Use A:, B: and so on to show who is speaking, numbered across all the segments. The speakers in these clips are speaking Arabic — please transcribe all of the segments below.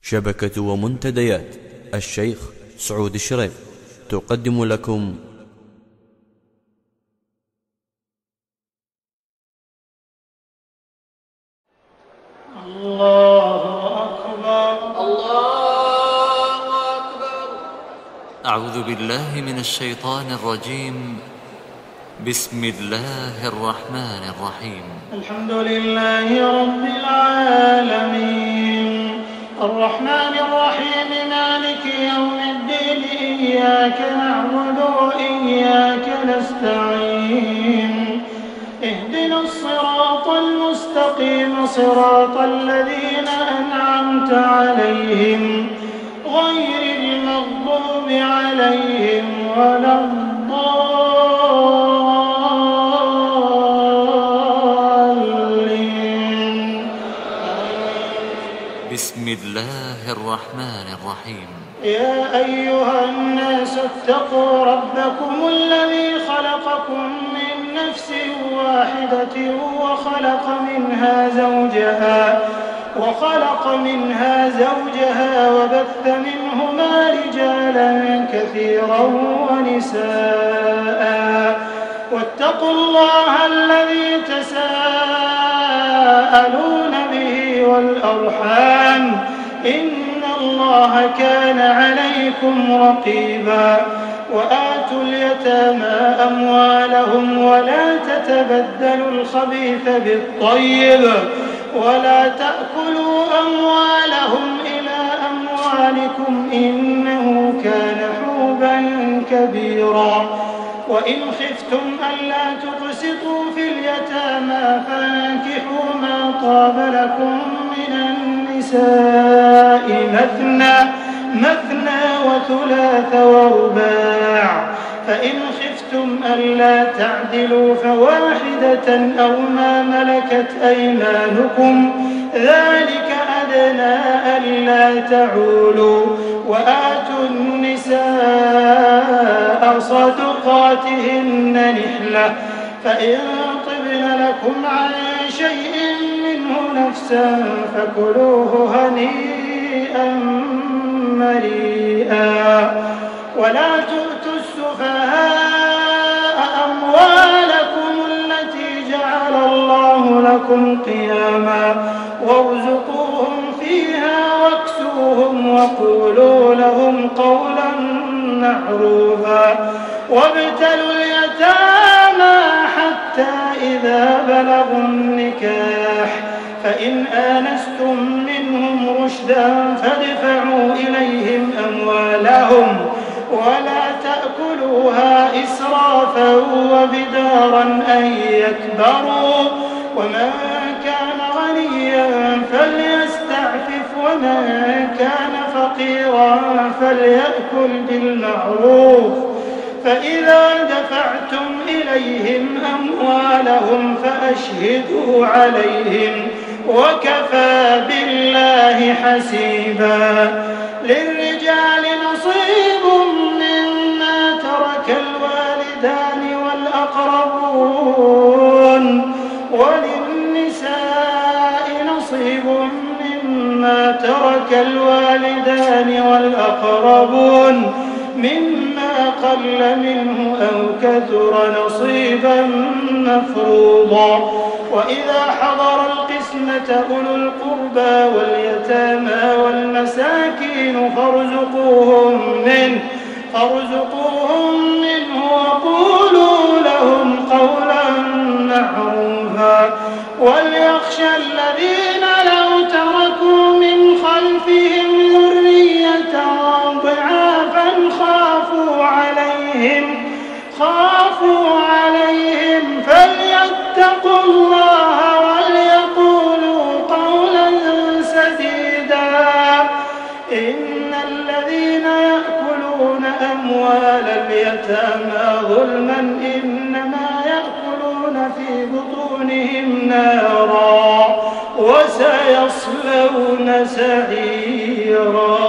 A: شبكة ومنتديات الشيخ سعود الشريف تقدم لكم
B: الله أكبر
C: الله أكبر. أعوذ بالله من الشيطان الرجيم. بسم الله الرحمن الرحيم.
B: الحمد لله رب العالمين الرحمن الرحيم مالك يوم الدين إياك نعبد وإياك نستعين اهدنا الصراط المستقيم صراط الذين أنعمت عليهم غير المغضوب عليهم ولا الضالين.
C: بسم الله الرحمن الرحيم.
B: يا أيها الناس اتقوا ربكم الذي خلقكم من نفس واحدة وخلق منها زوجها وبث منهما رجالا كثيرا ونساء واتقوا الله الذي تساءلون به والأرحام إن الله كان عليكم رقيبا. وآتوا اليتامى أموالهم ولا تتبدلوا الخبيث بالطيب ولا تأكلوا أموالهم إلى أموالكم إنه كان حوبا كبيرا. وإن خفتم ألا تقسطوا في اليتامى فانكحوا ما طاب لكم من النساء مثنى وثلاث ورباع فإن خفتم ألا تعدلوا فواحدة أو ما ملكت أيمانكم ذلك أدنى ألا تعولوا. وآتوا النساء صدقاتهن نحلة فإن طبن لكم عن شيء منه نفسا فكلوه هنيئا مريئا. ولا تؤتوا السفهاء أموالكم التي جعل الله لكم قياما وارزقوهم فيها واكسوهم وقولوا لهم قولا معروفا. وابتلوا اليتامى حتى إذا بلغوا النكاح فإن آنستم منهم رشدا فادفعوا إليهم أموالهم ولا تأكلوها إسرافا وبدارا أن يكبروا. ومن كان غنيا فليستعفف ومن كان فقيرا فليأكل بالمعروف. فإذا دفعتم إليهم أموالهم فأشهدوا عليهم وكفى بالله حسيبا. للرجال نصيب مما ترك الوالدان والأقربون وللنساء نصيب مما ترك الوالدان والأقربون مما قل منه أو كثر نصيبا مفروضا. وإذا حضر القسمة أولو القربى واليتامى والمساكين فارزقوهم منه وقولوا لهم قولا معروفا. وليخشى الذين لو تركوا من خلفهم ذرية ضعافا خافوا عليهم فليتقوا الله وليقولوا قولا سديدا. إن الذين يأكلون أموال اليتامى ظلما إنما يأكلون في بطونهم نارا وسيصلون سعيرا.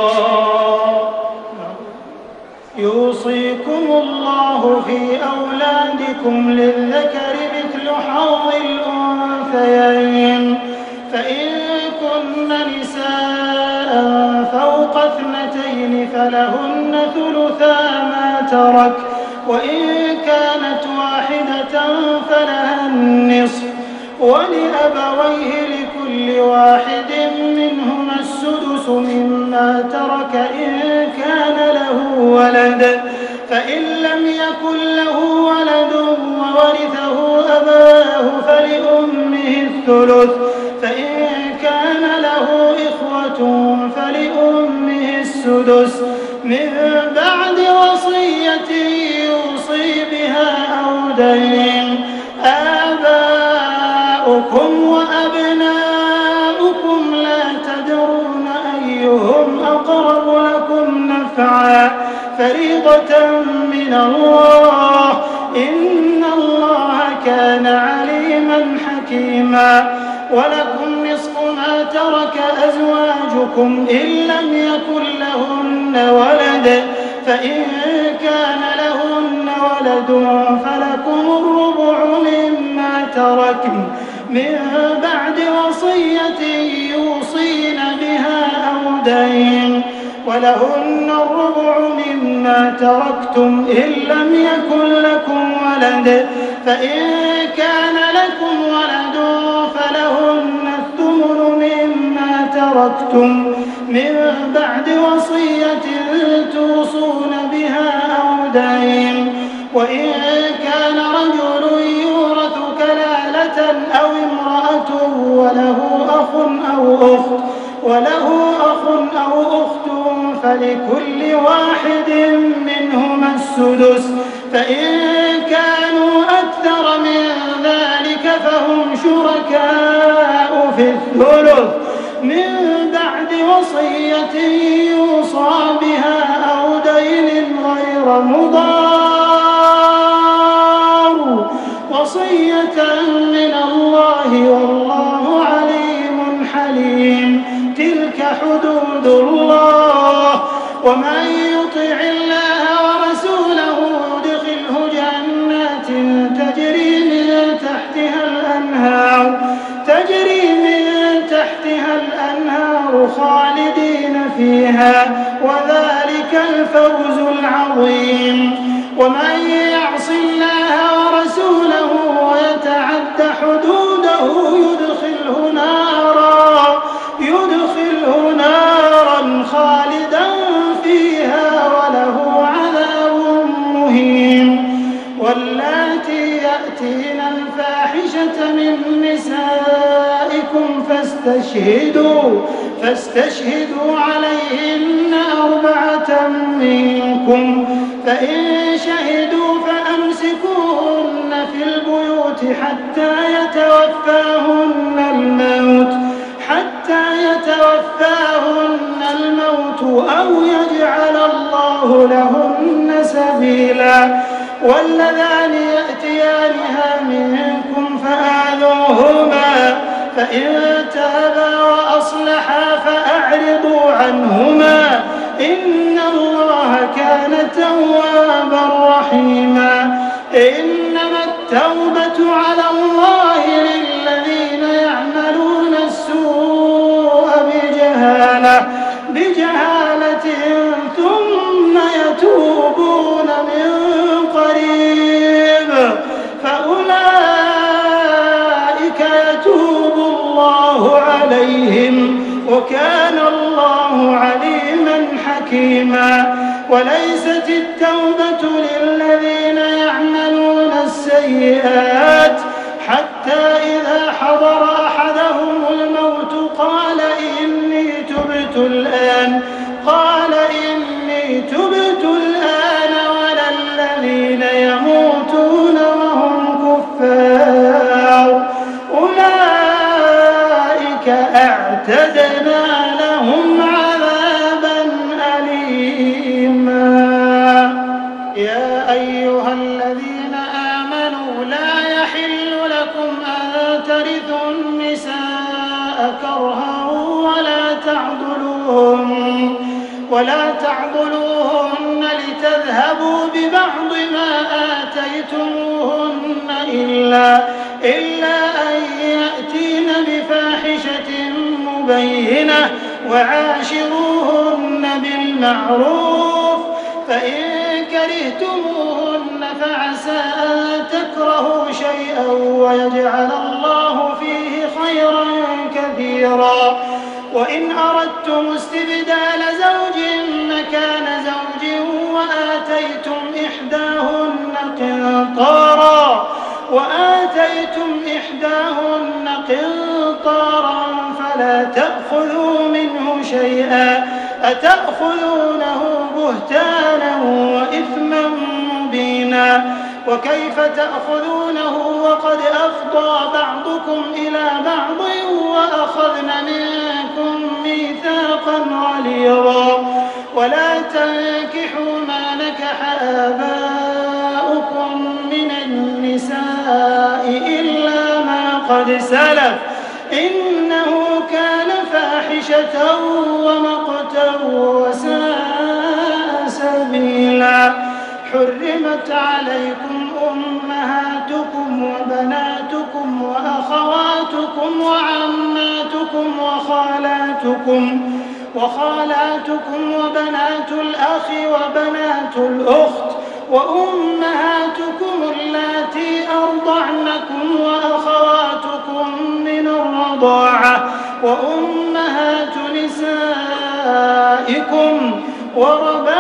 B: يوصيكم الله في أولادكم للذكر مثل حظ الأنثيين فإن كن نساء فوق اثنتين فلهن ثلثا ما ترك، وإن كانت واحدة فلها النصف، ولأبويه لكل واحد منهما السدس مما ترك إن كان له ولد، فإن لم يكن له ولد وورثه أباه فلأمه الثلث، فإن كان له إخوة فلأمه السدس من بعد وصية يوصي بها أو دين. آباؤكم وأبناؤكم لا تدرون أيهم أقرب لكم نفعا فريضة من الله، إن الله كان عليما حكيما. ولكم نصف ما ترك أزواجكم إن لم يكن لهن ولد، فإن كان لهن ولد فلكم الربع مما تركن من بعد وصية يوصين بها أو دين، ولهن الربع مما تركتم إن لم يكن لكم ولد، فإن كان لكم ولد فلهن الثمن مما تركتم من بعد وصية توصون بها أو دين. وإن كان رجل يورث كلالة أو امرأة وله أخ أو أخت فلكل واحد منهما السدس، فإن كانوا أكثر من ذلك فهم شركاء في الثلث من بعد وصية يوصى بها أو دين غير مضار، وصية من الله والله عليم حليم. تلك حدود الله، ومن يطع الله ورسوله يدخله جنات تجري من تحتها الأنهار خالدين فيها، وذلك الفوز العظيم. ومن يعص الله ورسوله ويتعد حدوده يدخله نارا خالدا فيها وله عذاب مهين. واللاتي يأتين الفاحشة من نسائكم فاستشهدوا عليهن 4 منكم، فإن شهدوا فأمسكوهن في البيوت حتى يتوفاهن الموت أو يجعل الله لهن سبيلا. واللذان يأتيانها منكم فآذوهما، فإن تابا وأصلحا فأعرضوا عنهما، إن الله كان توابا رحيما. إنما التوبة على الله للذين يعملون السوء بجهالة ثم يتوبون من قريب فأولئك يتوب الله عليهم، وكان الله عليما حكيما. وليست التوبة للذين يعملون السيئات حتى إذا حضر أحدهم الموت قال إني تبت الآن ولا الذين يموتون وهم كفار، أولئك أعتدنا لهم عذابا أليما. يا أيها الذين آمنوا لا يحل لكم أن ترثوا النساء كرها ولا تعضلوهن لتذهبوا ببعض ما آتيتموهن إلا أن يأتين بفاحشة مبينة، وعاشروهن بالمعروف فإن كرهتموهن فعسى أن تكرهوا شيئا ويجعل الله فيه خيرا كثيرا. وإن أردتم استبدال زوج مكان زوج وآتيتم إحداهن قنطارا فلا تأخذوا منه شيئا أتأخذونه بهتانا وإثما مبينا. وكيف تأخذونه وقد أفضى بعضكم إلى بعض وأخذن منكم ميثاقا غليظا. ولا تنكحوا ما نكح آباؤكم من النساء إلا ما قد سلف إنه كان فاحشة ومقتا وساء سبيلا. حرمت عليكم أمهاتكم وبناتكم وأخواتكم وعماتكم وخالاتكم وبنات الأخ وبنات الأخت وأمهاتكم اللاتي أرضعنكم وأخواتكم من الرضاعة وأمهات نسائكم وربائبكم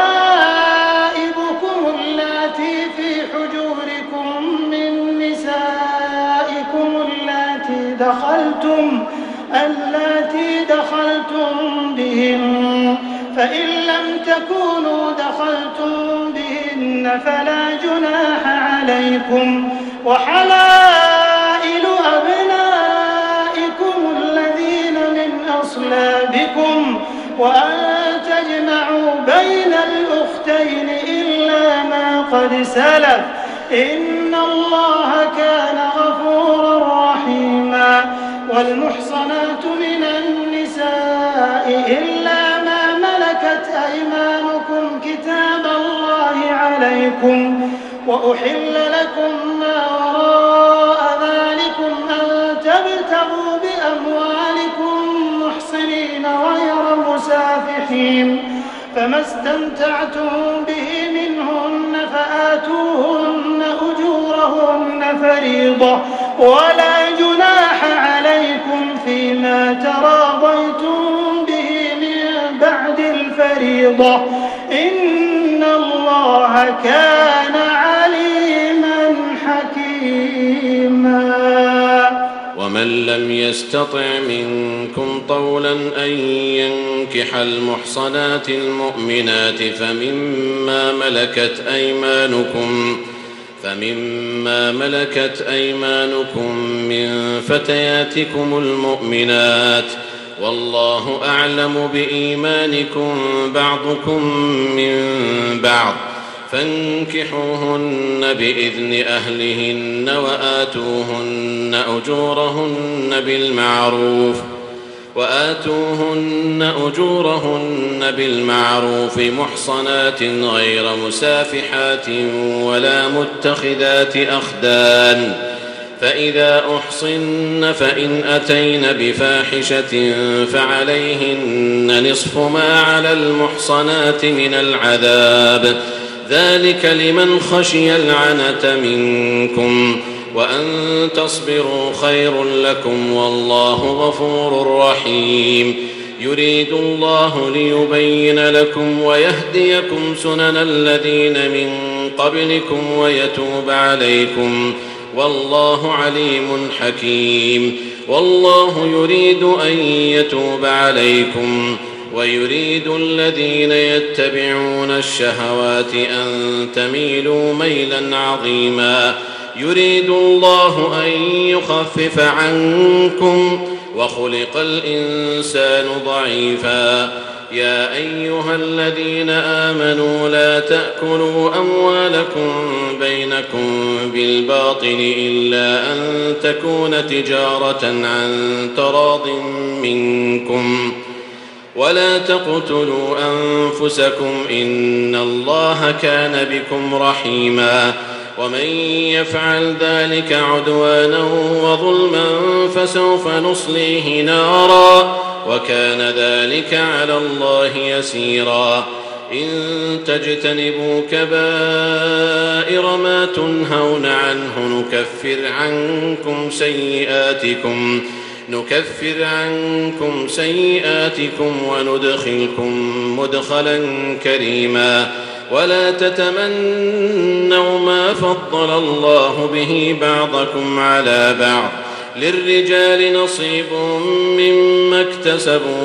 B: اللاتي في حجوركم من نسائكم اللاتي دخلتم بهن فإن لم تكونوا دخلتم بهن فلا جناح عليكم. وحلائل أبنائكم الذين من أصلابكم وأن تجمعوا بين الأختين إلا ما قد سلف إن الله كان غفورا رحيما. والمحصنات من النساء إلا ما ملكت أيمانكم كتاب الله عليكم. وأحل لكم ما وراء ذلكم أن تبتغوا بأموالكم محصنين غير مسافحين فما استمتعتم به منهن فآتوهن أجورهن فريضة ولا جناح عليكم فيما تراضيتم به من بعد الفريضة إن الله كان عليما حكيما.
D: ومن لم يستطع منكم طولا أن ينكح المحصنات المؤمنات فمما ملكت أيمانكم من فتياتكم المؤمنات والله أعلم بإيمانكم بعضكم من بعض فانكحوهن بإذن أهلهن وآتوهن أجورهن بالمعروف محصنات غير مسافحات ولا متخذات أخدان. فإذا أحصن فإن أتين بفاحشة فعليهن نصف ما على المحصنات من العذاب ذلك لمن خشي العنة منكم وأن تصبروا خير لكم والله غفور رحيم. يريد الله ليبين لكم ويهديكم سنن الذين من قبلكم ويتوب عليكم والله عليم حكيم. والله يريد أن يتوب عليكم ويريد الذين يتبعون الشهوات أن تميلوا ميلا عظيما. يريد الله أن يخفف عنكم وخلق الإنسان ضعيفا. يا أيها الذين آمنوا لا تأكلوا أموالكم بينكم بالباطل إلا أن تكون تجارة عن تراض منكم ولا تقتلوا أنفسكم إن الله كان بكم رحيما. ومن يفعل ذلك عدوانا وظلما فسوف نصليه نارا وكان ذلك على الله يسيرا. إن تجتنبوا كبائر ما تنهون عنه نكفر عنكم سيئاتكم وندخلكم مدخلا كريما. ولا تتمنوا ما فضل الله به بعضكم على بعض، للرجال نصيب مما اكتسبوا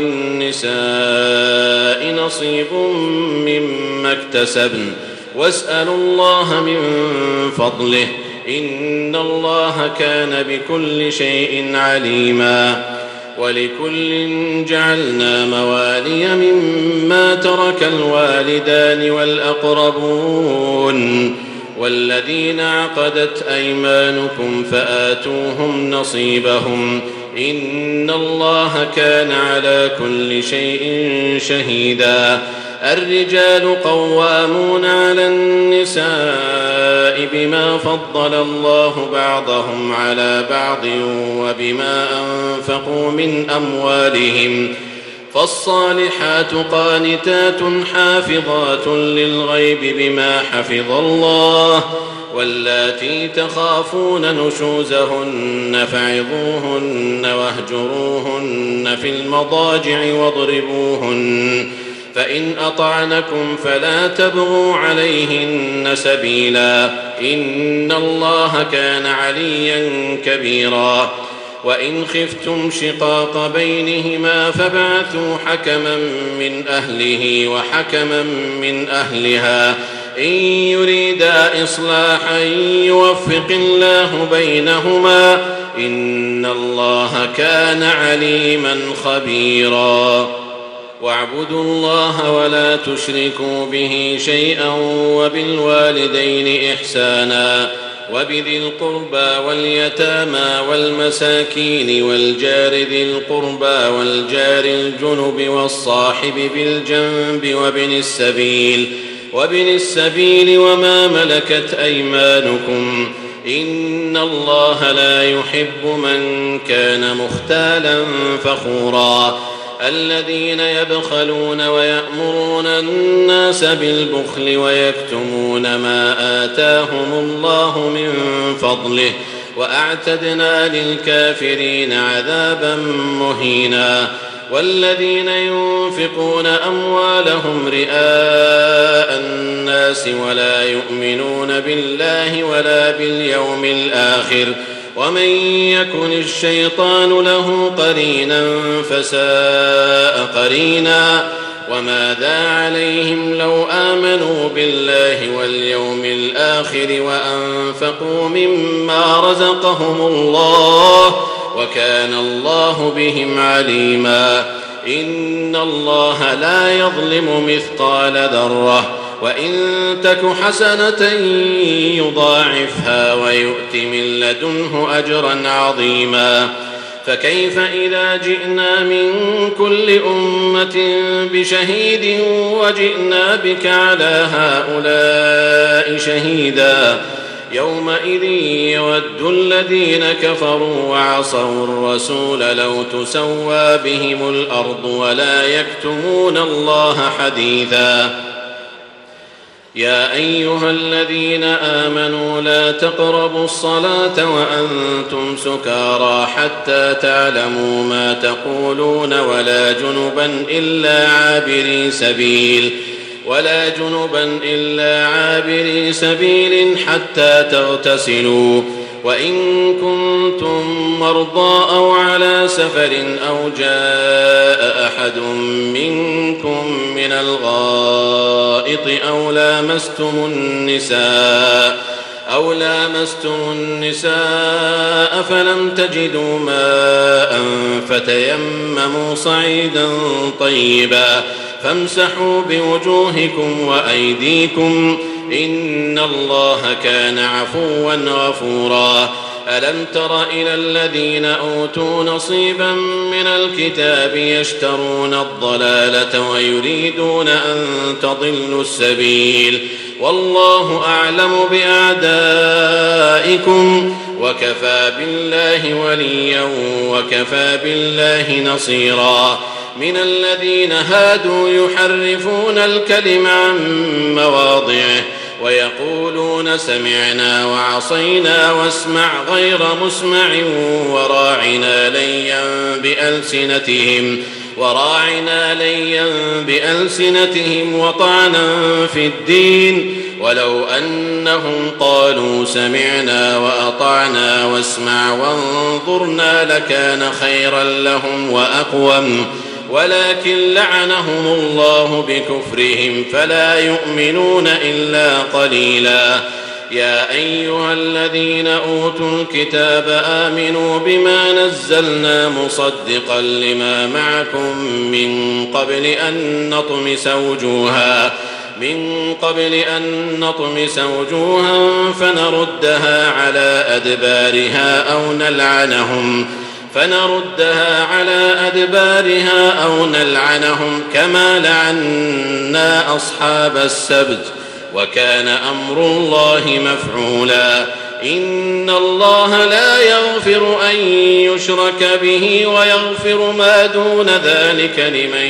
D: وللنساء نصيب مما اكتسبن، واسألوا الله من فضله، إن الله كان بكل شيء عليما. ولكل جعلنا موالي مما ترك الوالدان والأقربون والذين عقدت أيمانكم فآتوهم نصيبهم، إن الله كان على كل شيء شهيدا. الرجال قوامون على النساء بما فضل الله بعضهم على بعض وبما أنفقوا من أموالهم، فالصالحات قانتات حافظات للغيب بما حفظ الله، واللاتي تخافون نشوزهن فعظوهن واهجروهن في المضاجع واضربوهن، فإن أطعنكم فلا تبغوا عليهن سبيلا، إن الله كان عليا كبيرا. وإن خفتم شقاق بينهما فابعثوا حكما من أهله وحكما من أهلها، إن يريدا إصلاحا يوفق الله بينهما، إن الله كان عليما خبيرا. واعبدوا الله ولا تشركوا به شيئا، وبالوالدين إحسانا، وبذي القربى واليتامى والمساكين والجار ذي القربى والجار الجنب والصاحب بالجنب وابن السبيل وما ملكت أيمانكم، إن الله لا يحب من كان مختالا فخورا. الذين يبخلون ويأمرون الناس بالبخل ويكتمون ما آتاهم الله من فضله، وأعتدنا للكافرين عذابا مهينا. والذين ينفقون أموالهم رئاء الناس ولا يؤمنون بالله ولا باليوم الآخر، ومن يكن الشيطان له قرينا فساء قرينا. وماذا عليهم لو آمنوا بالله واليوم الآخر وأنفقوا مما رزقهم الله، وكان الله بهم عليما. إن الله لا يظلم مثقال ذرة، وإن تك حسنة يضاعفها ويؤت من لدنه أجرا عظيما. فكيف إذا جئنا من كل أمة بشهيد وجئنا بك على هؤلاء شهيدا، يومئذ يود الذين كفروا وعصوا الرسول لو تسوى بهم الأرض ولا يكتمون الله حديثا. يا أيها الذين آمنوا لا تقربوا الصلاة وأنتم سكارى حتى تعلموا ما تقولون ولا جنبا إلا عابري سبيل حتى تغتسلوا، وإن كنتم مرضى أو على سفر أو جاء أحد منكم من الغائط أو لامستم النساء فلم تجدوا ماء فتيمموا صعيدا طيبا فامسحوا بوجوهكم وأيديكم، إن الله كان عفوا غفورا. ألم تر إلى الذين أوتوا نصيبا من الكتاب يشترون الضلالة ويريدون أن تضلوا السبيل، والله أعلم بأعدائكم وكفى بالله وليا وكفى بالله نصيرا. من الذين هادوا يحرفون الكلم عن مواضعه ويقولون سمعنا وعصينا واسمع غير مسمع وراعنا ليا بألسنتهم وطعنا في الدين، ولو أنهم قالوا سمعنا وأطعنا واسمع وانظرنا لكان خيرا لهم وأقوم، ولكن لعنهم الله بكفرهم فلا يؤمنون إلا قليلا. يا أيها الذين أوتوا الكتاب آمنوا بما نزلنا مصدقا لما معكم من قبل أن نطمس وجوها فنردها على أدبارها أو نلعنهم كما لعنا أصحاب السبت، وكان أمر الله مفعولا. إن الله لا يغفر أن يشرك به ويغفر ما دون ذلك لمن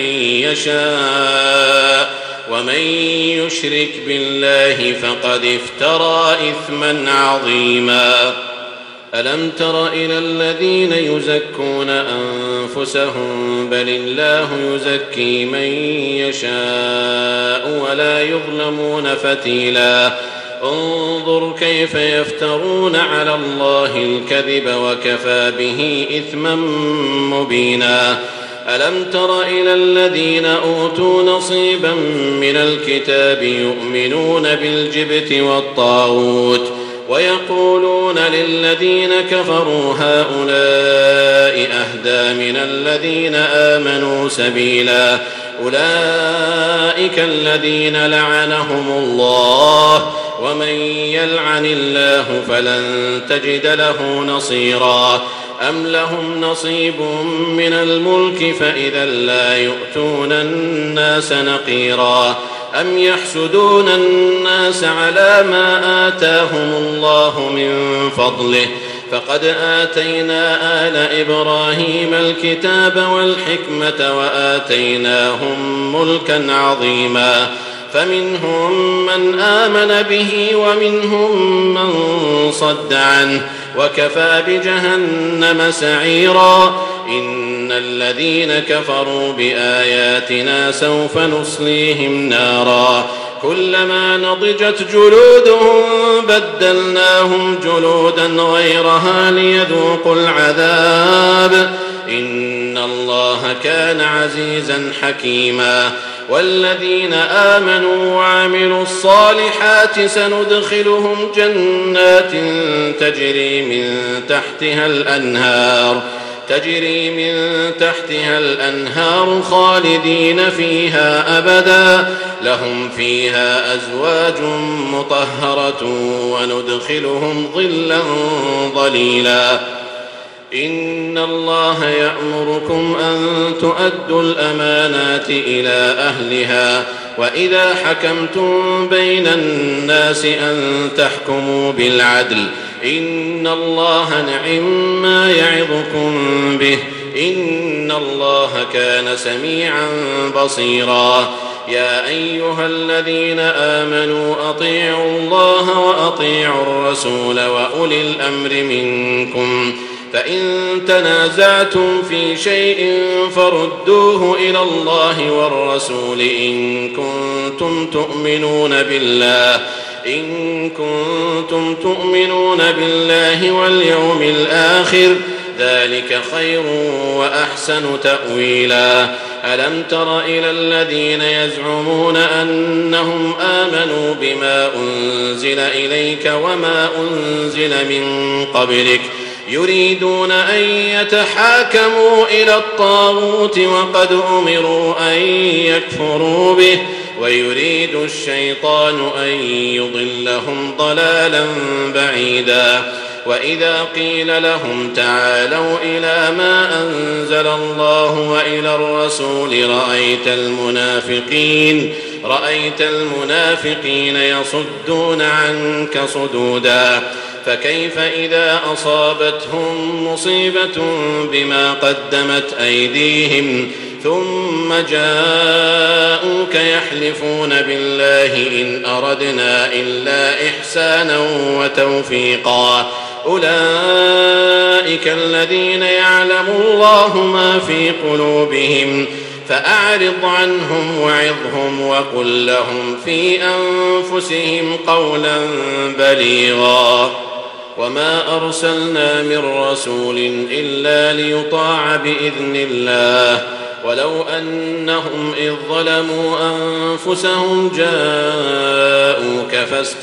D: يشاء، ومن يشرك بالله فقد افترى إثما عظيما. ألم تر إلى الذين يزكون أنفسهم بل الله يزكي من يشاء ولا يظلمون فتيلا. انظر كيف يفترون على الله الكذب وكفى به إثما مبينا. ألم تر إلى الذين أوتوا نصيبا من الكتاب يؤمنون بالجبت والطاغوت ويقولون للذين كفروا هؤلاء أهدى من الذين آمنوا سبيلا. أولئك الذين لعنهم الله، ومن يلعن الله فلن تجد له نصيرا. أم لهم نصيب من الملك فإذا لا يؤتون الناس نقيرا. أم يحسدون الناس على ما آتاهم الله من فضله، فقد آتينا آل إبراهيم الكتاب والحكمة وآتيناهم ملكا عظيما. فمنهم من آمن به ومنهم من صد عنه، وكفى بجهنم سعيرا. إن الذين كفروا بآياتنا سوف نصليهم نارا كلما نضجت جلودهم بدلناهم جلودا غيرها ليذوقوا العذاب. إن الله كان عزيزا حكيما. والذين آمنوا وعملوا الصالحات سندخلهم جنات تجري من تحتها الأنهار خالدين فيها أبدا، لهم فيها أزواج مطهرة وندخلهم ظلا ظليلا. إن الله يأمركم أن تؤدوا الأمانات إلى أهلها، وإذا حكمتم بين الناس أن تحكموا بالعدل. إن الله نعم ما يعظكم به، إن الله كان سميعا بصيرا. يا أيها الذين آمنوا أطيعوا الله وأطيعوا الرسول وأولي الأمر منكم، فإن تنازعتم في شيء فردوه إلى الله والرسول إن كنتم تؤمنون بالله واليوم الآخر، ذلك خير وأحسن تأويلا. ألم تر إلى الذين يزعمون أنهم آمنوا بما أنزل إليك وما أنزل من قبلك يريدون أن يتحاكموا إلى الطاغوت وقد أمروا أن يكفروا به، ويريد الشيطان أن يضلهم ضلالا بعيدا. وإذا قيل لهم تعالوا إلى ما أنزل الله وإلى الرسول رأيت المنافقين يصدون عنك صدودا. فكيف إذا أصابتهم مصيبة بما قدمت أيديهم ثم جاءوك يحلفون بالله إن أردنا إلا إحسانا وتوفيقا أولئك الذين يعلم الله ما في قلوبهم فأعرض عنهم وعظهم وقل لهم في أنفسهم قولا بليغا وما أرسلنا من رسول إلا ليطاع بإذن الله ولو أنهم إذ ظلموا أنفسهم جاءوك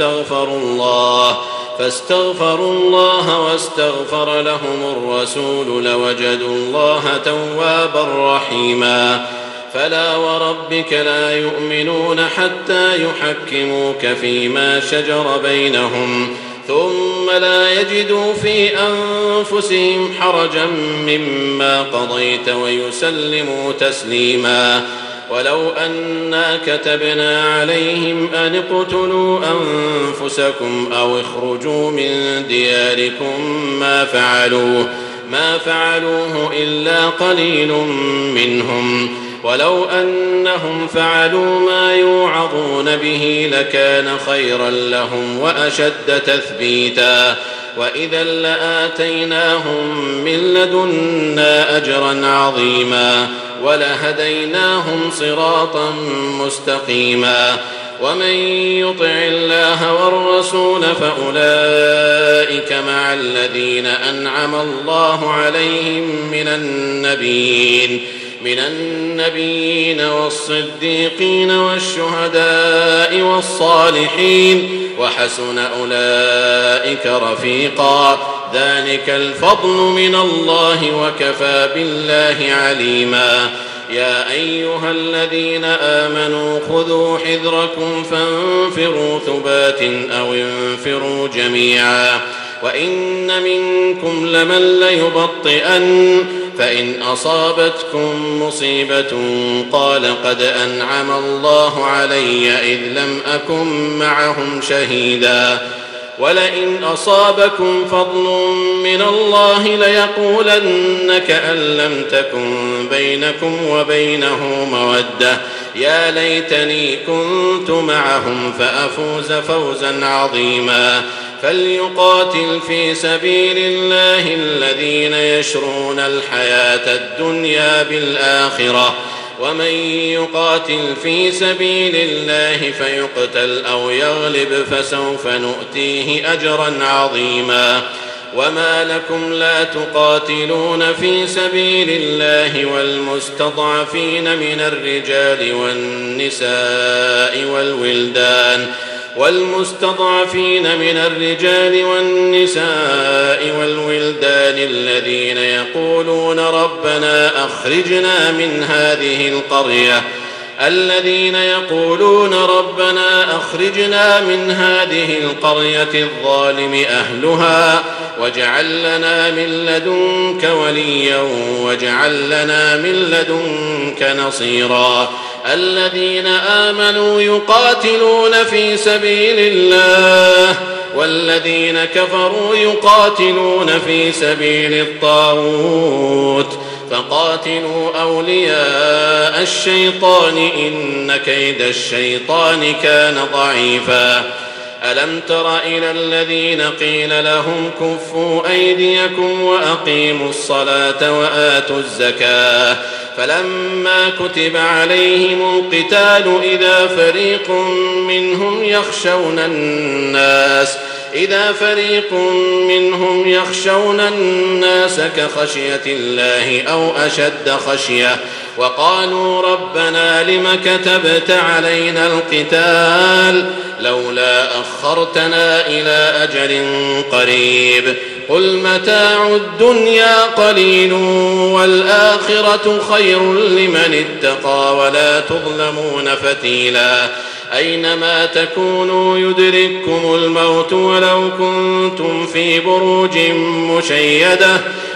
D: فاستغفروا الله واستغفر لهم الرسول لوجدوا الله توابا رحيما فلا وربك لا يؤمنون حتى يحكموك فيما شجر بينهم ثم لا يجدوا في أنفسهم حرجا مما قضيت ويسلموا تسليما ولو أنا كتبنا عليهم أن اقتلوا أنفسكم أو اخرجوا من دياركم ما فعلوه إلا قليل منهم ولو أنهم فعلوا ما يوعظون به لكان خيرا لهم وأشد تثبيتا وإذا لآتيناهم من لدنا أجرا عظيما ولهديناهم صراطا مستقيما ومن يطع الله والرسول فأولئك مع الذين أنعم الله عليهم من النبيين والصديقين والشهداء والصالحين وحسن أولئك رفيقا ذلك الفضل من الله وكفى بالله عليما يا أيها الذين آمنوا خذوا حذركم فانفروا ثبات أو انفروا جميعا وإن منكم لمن ليبطئن فإن أصابتكم مصيبة قال قد أنعم الله علي إذ لم أكن معهم شهيدا ولئن أصابكم فضل من الله ليقولن كأن لم تكن بينكم وبينه مودة يا ليتني كنت معهم فأفوز فوزا عظيما فليقاتل في سبيل الله الذين يشرون الحياة الدنيا بالآخرة ومن يقاتل في سبيل الله فيقتل أو يغلب فسوف نؤتيه أجرا عظيما وما لكم لا تقاتلون في سبيل الله والمستضعفين من الرجال والنساء والولدان الذين يقولون ربنا أخرجنا من هذه القرية الظالم أهلها واجعل لنا من لدنك وليا واجعل لنا من لدنك نصيرا الذين آمنوا يقاتلون في سبيل الله والذين كفروا يقاتلون في سبيل الطاغوت فقاتلوا أولياء الشيطان إن كيد الشيطان كان ضعيفا ألم تر إلى الذين قيل لهم كفوا أيديكم وأقيموا الصلاة وآتوا الزكاة فلما كتب عليهم القتال إذا فريق منهم يخشون الناس كخشية الله أو أشد خشية وقالوا ربنا لم كتبت علينا القتال لولا أخرتنا إلى أجل قريب قل متاع الدنيا قليل والآخرة خير لمن اتقى ولا تظلمون فتيلا أينما تكونوا يدرككم الموت ولو كنتم في بروج مشيدة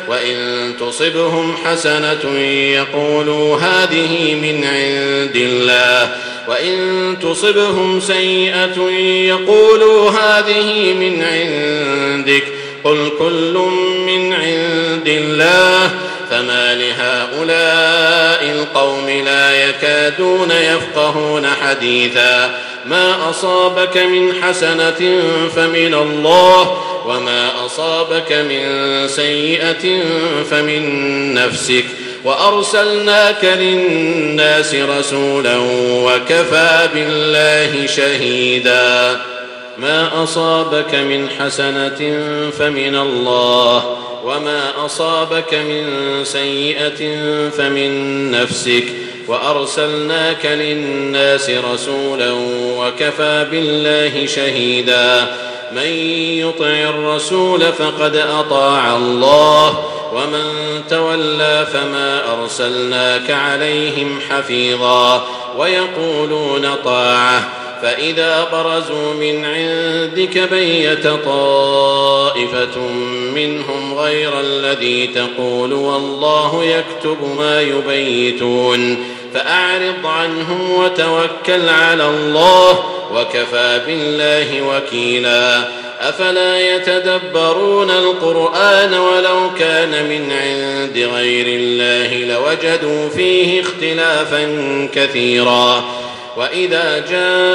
D: وإن تصبهم حسنة يقولوا هذه من عند الله وإن تصبهم سيئة يقولوا هذه من عندك قل كل من عند الله فما لهؤلاء القوم لا يكادون يفقهون حديثا ما أصابك من حسنة فمن الله وما أصابك من سيئة فمن نفسك وأرسلناك للناس رسولا وكفى بالله شهيدا ما أصابك من حسنة فمن الله وما أصابك من سيئة فمن نفسك وأرسلناك للناس رسولا وكفى بالله شهيدا من يطع الرسول فقد أطاع الله ومن تولى فما أرسلناك عليهم حفيظا ويقولون طاعة فإذا برزوا من عندك بيت طائفة منهم غير الذي تقول والله يكتب ما يبيتون فأعرض عنهم وتوكل على الله وكفى بالله وكيلا أفلا يتدبرون القرآن ولو كان من عند غير الله لوجدوا فيه اختلافا كثيرا وإذا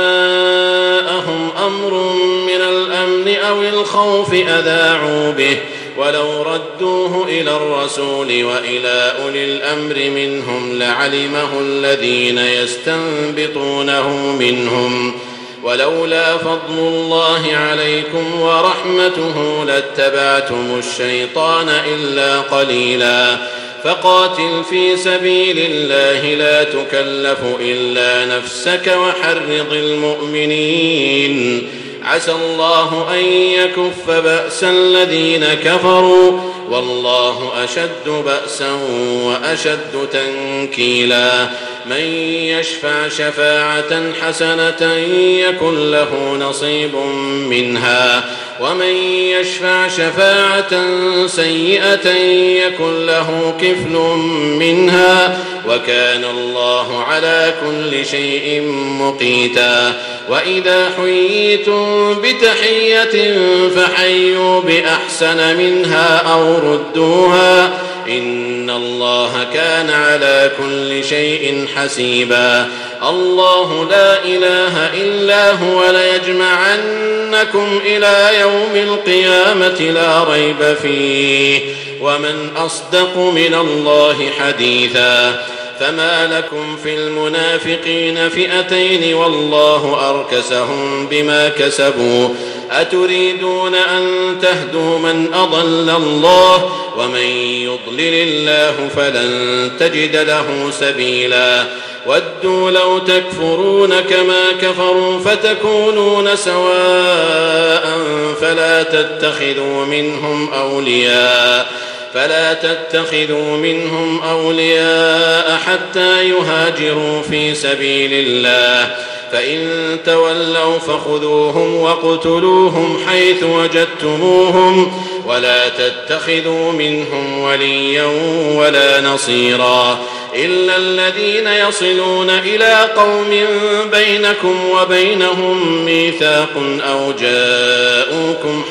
D: جاءهم أمر من الأمن أو الخوف أذاعوا به ولو ردوه إلى الرسول وإلى أولي الأمر منهم لعلمه الذين يستنبطونه منهم ولولا فضل الله عليكم ورحمته لاتبعتم الشيطان إلا قليلا فقاتل في سبيل الله لا تكلف إلا نفسك وحرض المؤمنين عسى الله أن يكف بأس الذين كفروا والله أشد بأسا وأشد تنكيلا من يشفع شفاعة حسنة يكن له نصيب منها ومن يشفع شفاعة سيئة يكن له كفل منها وكان الله على كل شيء مقيتا وإذا حييتم بتحية فحيوا بأحسن منها أو ردوها إن الله كان على كل شيء حسيبا الله لا إله إلا هو ليجمعنكم إلى يوم القيامة لا ريب فيه ومن أصدق من الله حديثا فما لكم في المنافقين فئتين والله أركسهم بما كسبوا أتريدون أن تهدوا من أضل الله ومن يضلل الله فلن تجد له سبيلا ودوا لو تكفرون كما كفروا فتكونون سواء فلا تتخذوا منهم أولياء حتى يهاجروا في سبيل الله فإن تولوا فخذوهم واقتلوهم حيث وجدتموهم ولا تتخذوا منهم وليا ولا نصيرا إلا الذين يصلون إلى قوم بينكم وبينهم ميثاق أو جاءوكم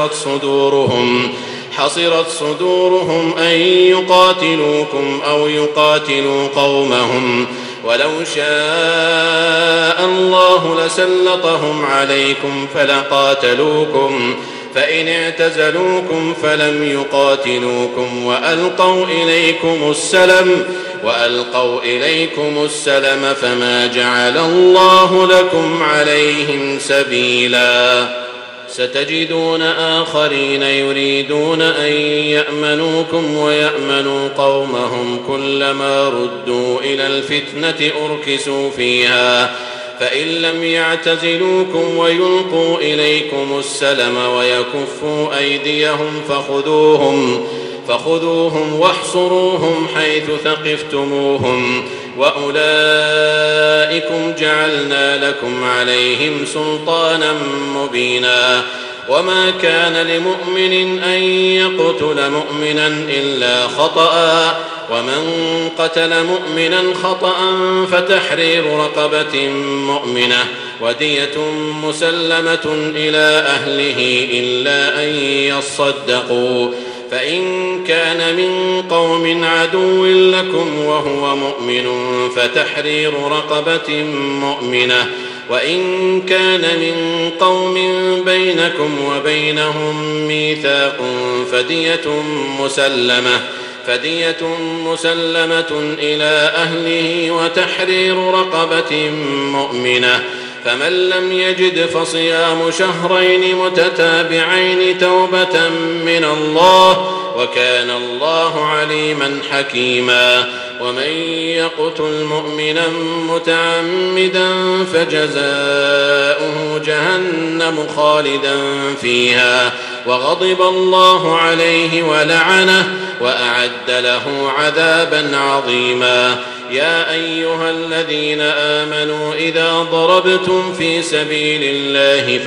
D: حصرت صدورهم أن يقاتلوكم أو يقاتلوا قومهم ولو شاء الله لسلطهم عليكم فلقاتلوكم فإن اعتزلوكم فلم يقاتلوكم وألقوا إليكم السلم فما جعل الله لكم عليهم سبيلا ستجدون آخرين يريدون أن يأمنوكم ويأمنوا قومهم كلما ردوا إلى الفتنة أركسوا فيها فإن لم يعتزلوكم ويلقوا إليكم السلم ويكفوا أيديهم فخذوهم واحصروهم حيث ثقفتموهم وأولئكم جعلنا لكم عليهم سلطانا مبينا وما كان لمؤمن أن يقتل مؤمنا إلا خطأ ومن قتل مؤمنا خطأ فتحرير رقبة مؤمنة ودية مسلمة إلى أهله إلا أن يصدقوا فإن كان من قوم عدو لكم وهو مؤمن فتحرير رقبة مؤمنة وإن كان من قوم بينكم وبينهم ميثاق فدية مسلمة إلى أهله وتحرير رقبة مؤمنة فمن لم يجد فصيام شهرين متتابعين توبة من الله وكان الله عليما حكيما ومن يقتل مؤمنا متعمدا فجزاؤه جهنم خالدا فيها وغضب الله عليه ولعنه وأعد له عذابا عظيما يا أيها الذين آمنوا إذا ضربتم في سبيل الله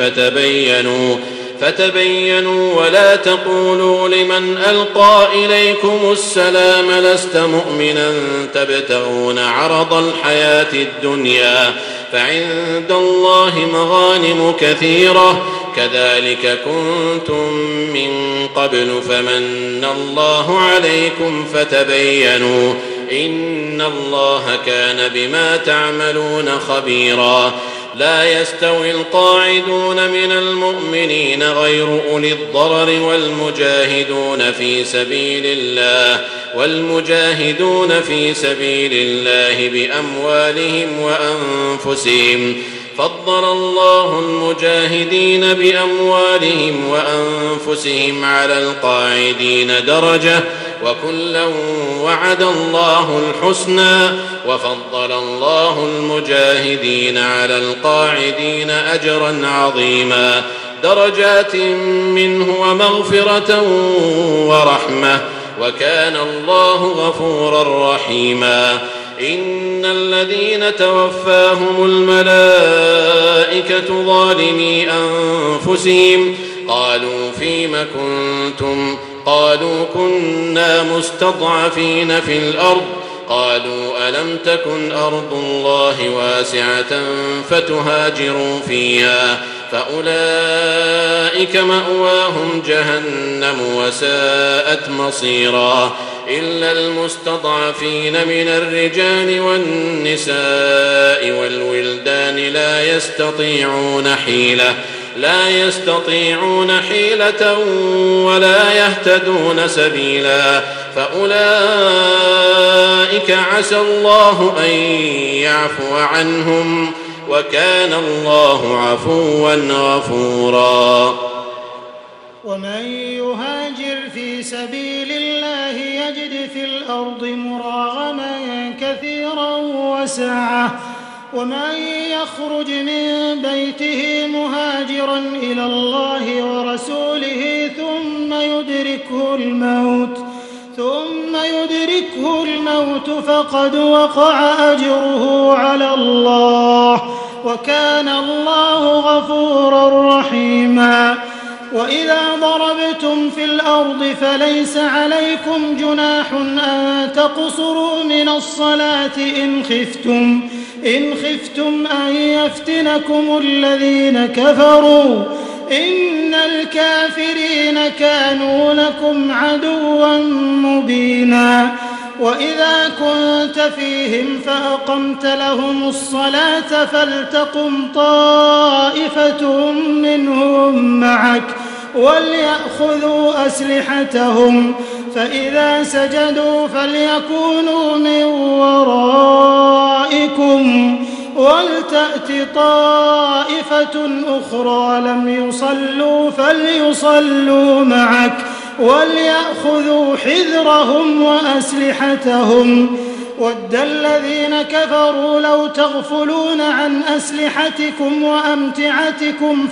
D: فتبينوا ولا تقولوا لمن ألقى إليكم السلام لست مؤمنا تبتغون عرض الحياة الدنيا فعند الله مغانم كثيرة كذلك كنتم من قبل فمن الله عليكم فتبينوا إن الله كان بما تعملون خبيرا لا يستوي القاعدون من المؤمنين غير أولي الضرر والمجاهدون في سبيل الله بأموالهم وأنفسهم فضل الله المجاهدين بأموالهم وأنفسهم على القاعدين درجة وكلا وعد الله الحسنى وفضل الله المجاهدين على القاعدين أجرا عظيما درجات منه ومغفرة ورحمة وكان الله غفورا رحيما إن الذين توفاهم الملائكة ظالمي أنفسهم قالوا فيم كنتم قالوا كنا مستضعفين في الأرض قالوا ألم تكن أرض الله واسعة فتهاجروا فيها فأولئك مأواهم جهنم وساءت مصيرا إلا المستضعفين من الرجال والنساء والولدان لا يستطيعون حيلة ولا يهتدون سبيلا فأولئك عسى الله أن يعفو عنهم وكان الله عفوا غفورا
B: ومن يهاجر في سبيل الله يجد في الأرض مراغما كثيرا وسعة ومن يخرج من بيته مهاجرا إلى الله ورسوله ثم يدركه الموت فقد وقع أجره على الله وكان الله غفورا رحيما وإذا ضربتم في الأرض فليس عليكم جناح أن تقصروا من الصلاة إن خفتم أن يفتنكم الذين كفروا إن الكافرين كانوا لكم عدوا مبينا وإذا كنت فيهم فأقمت لهم الصلاة فلتقم طائفة منهم معك وليأخذوا أسلحتهم فإذا سجدوا فليكونوا من ورائكم ولتأت طائفة أخرى لم يصلوا فليصلوا معك وليأخذوا حذرهم وأسلحتهم ود الذين كفروا لو تغفلون عن أسلحتكم وأمتعتكم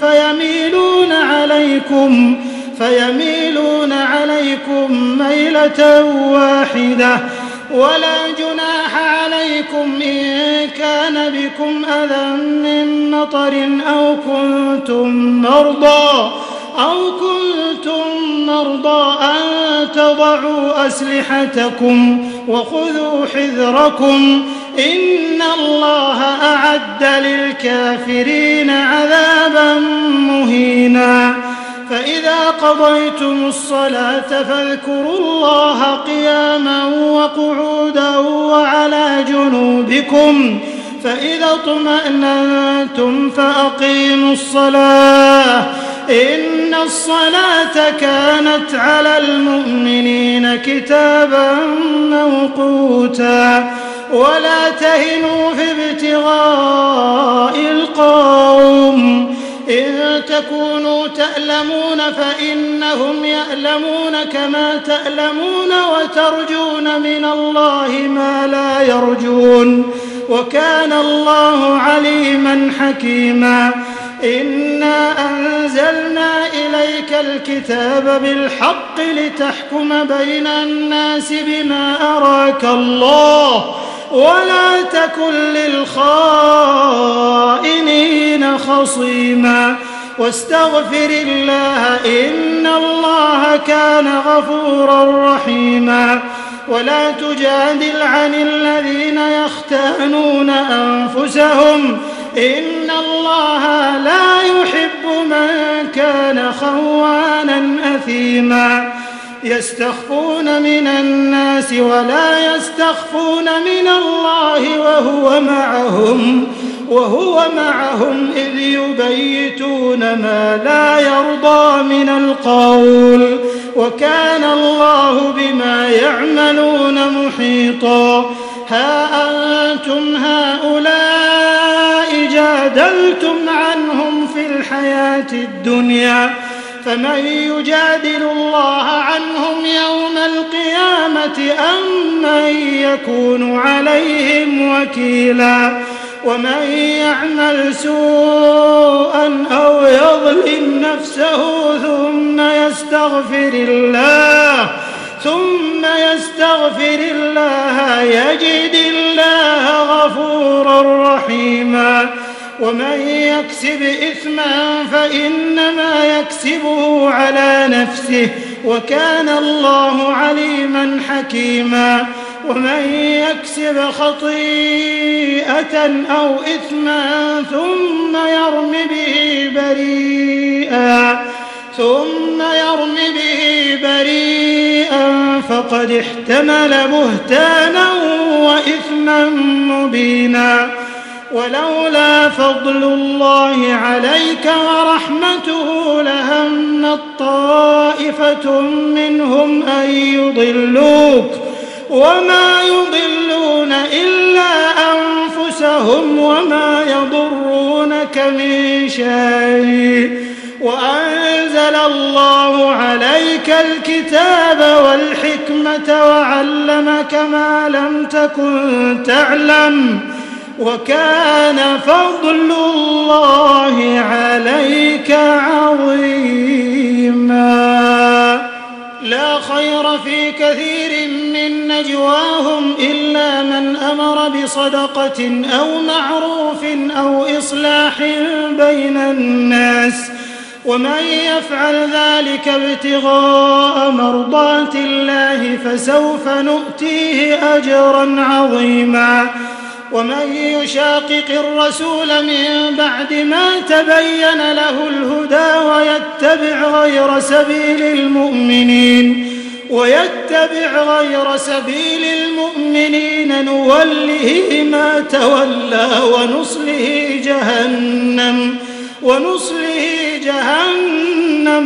B: فيميلون عليكم ميلة واحدة ولا جناح عليكم إن كان بكم أذى من مطر أو كنتم مرضى أن تضعوا أسلحتكم وخذوا حذركم إن الله أعد للكافرين عذابا مهينا فإذا قضيتم الصلاة فاذكروا الله قياما وقعودا وعلى جنوبكم فإذا اطمأننتم فأقيموا الصلاة إن الصلاة كانت على المؤمنين كتابا موقوتا ولا تهنوا في ابتغاء القوم إن تكونوا تألمون فإنهم يألمون كما تألمون وترجون من الله ما لا يرجون وكان الله عليما حكيما إنا أنزلنا إليك الكتاب بالحق لتحكم بين الناس بما أراك الله ولا تكن للخائنين خصيما واستغفر الله إن الله كان غفورا رحيما ولا تجادل عن الذين يختانون أنفسهم إن الله لا يحب من كان خوانا أثيما يستخفون من الناس ولا يستخفون من الله وهو معهم إذ يبيتون ما لا يرضى من القول وكان الله بما يعملون محيطا ها أنتم هؤلاء جادلتم عنهم في الحياة الدنيا فمن يجادل الله عنهم يوم القيامة أم من يكون عليهم وكيلا ومن يعمل سوءا أو يظلم نفسه ثم يستغفر الله يجد الله غفورا رحيما ومن يكسب إثما فإنما يكسبه على نفسه وكان الله عليما حكيما ومن يكسب خطيئة أو إثما ثم يرم به بريئا فقد احتمل بهتانا وإثما مبينا ولولا فضل الله عليك ورحمته لهمت طائفة منهم أن يضلوك وما يضلون إلا أنفسهم وما يضرونك من شيء وأنزل الله عليك الكتاب والحكمة وعلمك ما لم تكن تعلم وكان فضل الله عليك عظيما لا خير في كثير من نجواهم إلا من أمر بصدقة أو معروف أو إصلاح بين الناس ومن يفعل ذلك ابتغاء مرضات الله فسوف نؤتيه أجرا عظيما ومن يشاقق الرسول من بعد ما تبين له الهدى ويتبع غير سبيل المؤمنين نوله ما تولى ونصله جهنم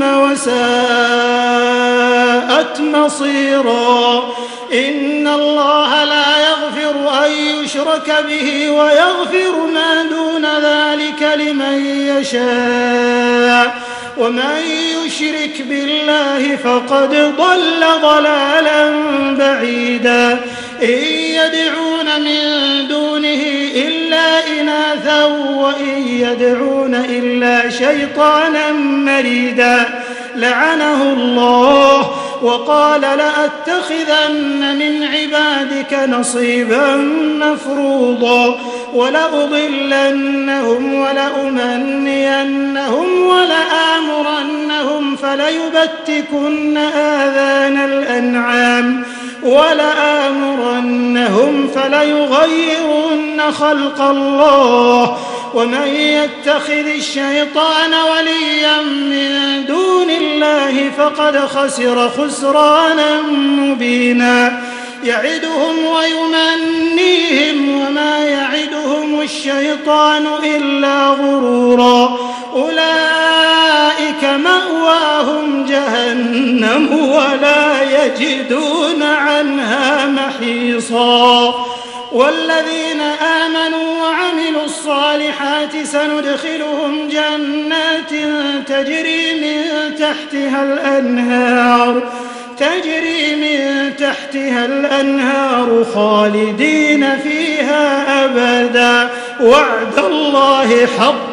B: وساءت مصيرا إن الله لا يغفر أن يشرك به ويغفر ما دون ذلك لمن يشاء ومن يشرك بالله فقد ضل ضلالا بعيدا إن يدعون من دونه إلا إناثا وإن يدعون إلا شيطانا مريدا لعنه الله وقال لأتخذن من عبادك نصيبا مفروضا ولأضلنهم ولأمنينهم ولآمرنهم لآمرنهم فليبتكن آذان الأنعام ولآمرنهم فليغيرن خلق الله ومن يتخذ الشيطان وليا من دون الله فقد خسر خسرانا مبينا يعدهم ويمنيهم وما يعدهم الشيطان إلا غرورا أولئك مأواهم جهنم ولا يجدون عنها محيصا والذين آمنوا وعملوا الصالحات سندخلهم جنات تجري من تحتها الأنهار خالدين فيها أبدا وعد الله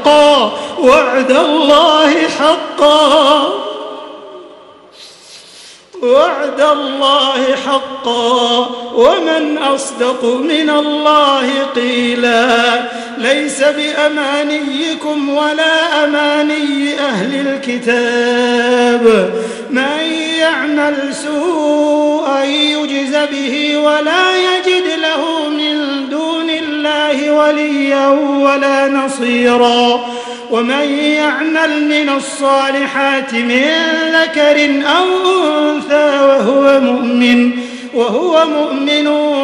B: حقا ومن أصدق من الله قيلا ليس بأمانيكم ولا أماني أهل الكتاب من يعمل سوءا يجز به ولا يجد له من دون الله وليا ولا نصيرا ومن يعمل من الصالحات من ذكر أو أنثى وهو مؤمن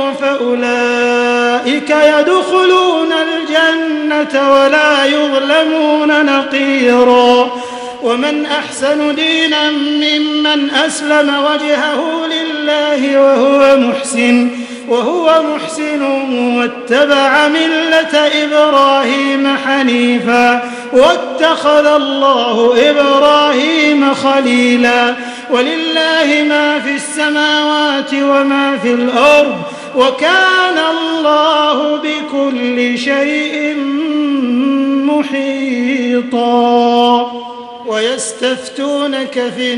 B: فأولئك يدخلون الجنة ولا يظلمون نقيرا ومن أحسن دينا ممن أسلم وجهه لله وهو محسن واتبع ملة إبراهيم حنيفا واتخذ الله إبراهيم خليلا ولله ما في السماوات وما في الأرض وكان الله بكل شيء محيطا ويستفتونك في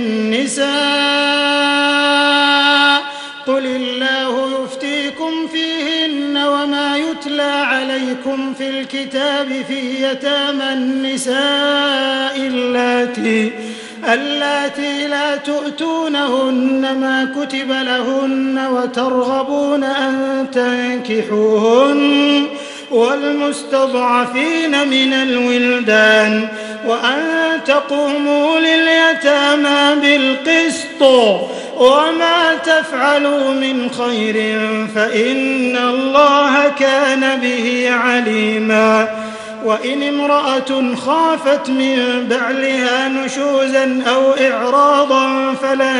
B: النساء قل الله يفتيكم فيهن وما يتلى عليكم في الكتاب في يتامى النساء اللاتي لا تؤتونهن ما كتب لهن وترغبون أن تنكحوهن والمستضعفين من الولدان وأن تقوموا لليتامى بالقسط وما تفعلوا من خير فإن الله كان به عليما وإن امرأة خافت من بعلها نشوزا أو إعراضا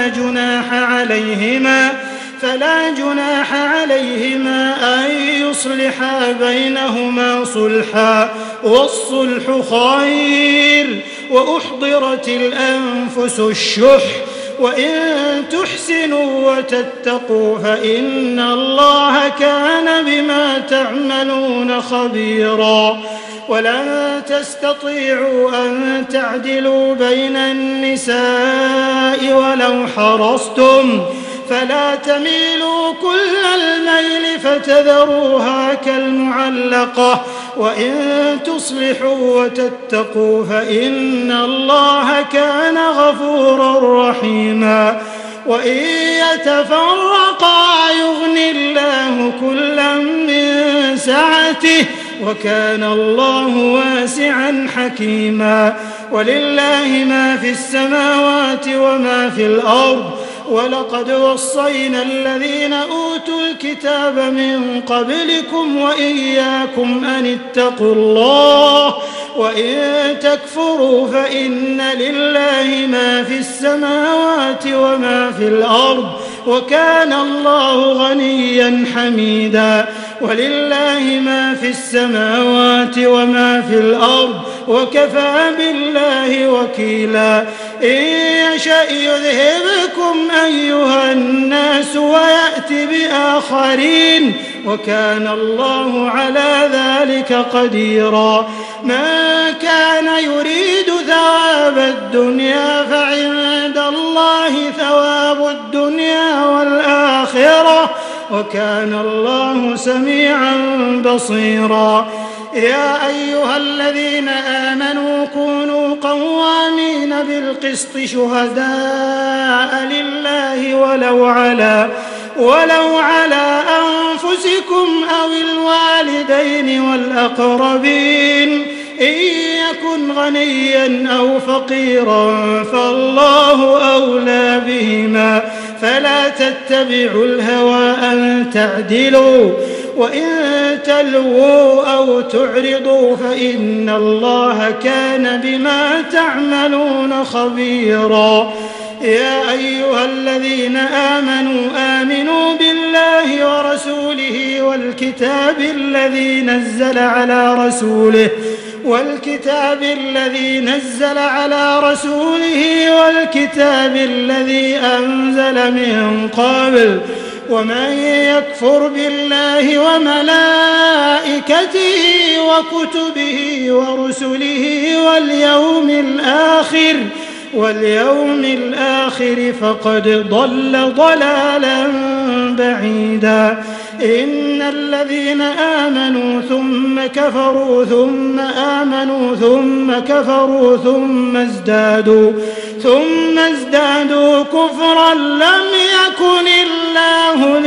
B: فلا جناح عليهما أن يصلحا بينهما صلحا والصلح خير وأحضرت الأنفس الشح وإن تحسنوا وتتقوا فإن الله كان بما تعملون خبيرا ولن تستطيعوا أن تعدلوا بين النساء ولو حرصتم فلا تميلوا كل الميل فتذروها كالمعلقة وإن تصلحوا وتتقوا فإن الله كان غفورا رحيما وإن يتفرقا يغني الله كلا من سعته وكان الله واسعا حكيما ولله ما في السماوات وما في الأرض ولقد وصينا الذين أوتوا الكتاب من قبلكم وإياكم أن اتقوا الله وإن تكفروا فإن لله ما في السماوات وما في الأرض وكان الله غنيا حميدا ولله ما في السماوات وما في الأرض وكفى بالله وكيلا إن يشأ يذهبكم أيها الناس ويأتي بآخرين وكان الله على ذلك قديرا من كان يريد ثواب الدنيا فعند الله ثواب الدنيا والآخرة وكان الله سميعا بصيرا يا أيها الذين آمنوا كونوا قوامين بالله بالقسط شهداء لله ولو على أنفسكم أو الوالدين والأقربين إن يكن غنيا أو فقيرا فالله أولى بهما فلا تتبعوا الهوى أن تعدلوا وإن تلووا أو تعرضوا فإن الله كان بما تعملون خبيرا. يا أيها الذين آمنوا بالله ورسوله والكتاب الذي نزل على رسوله والكتاب الذي أنزل من قبل ومن يكفر بالله وملائكته وكتبه ورسله واليوم الآخر فقد ضل ضلالا بعيدا. إن الذين آمنوا ثم كفروا ثم آمنوا ثم كفروا ثم ازدادوا كفرا لم يكن الله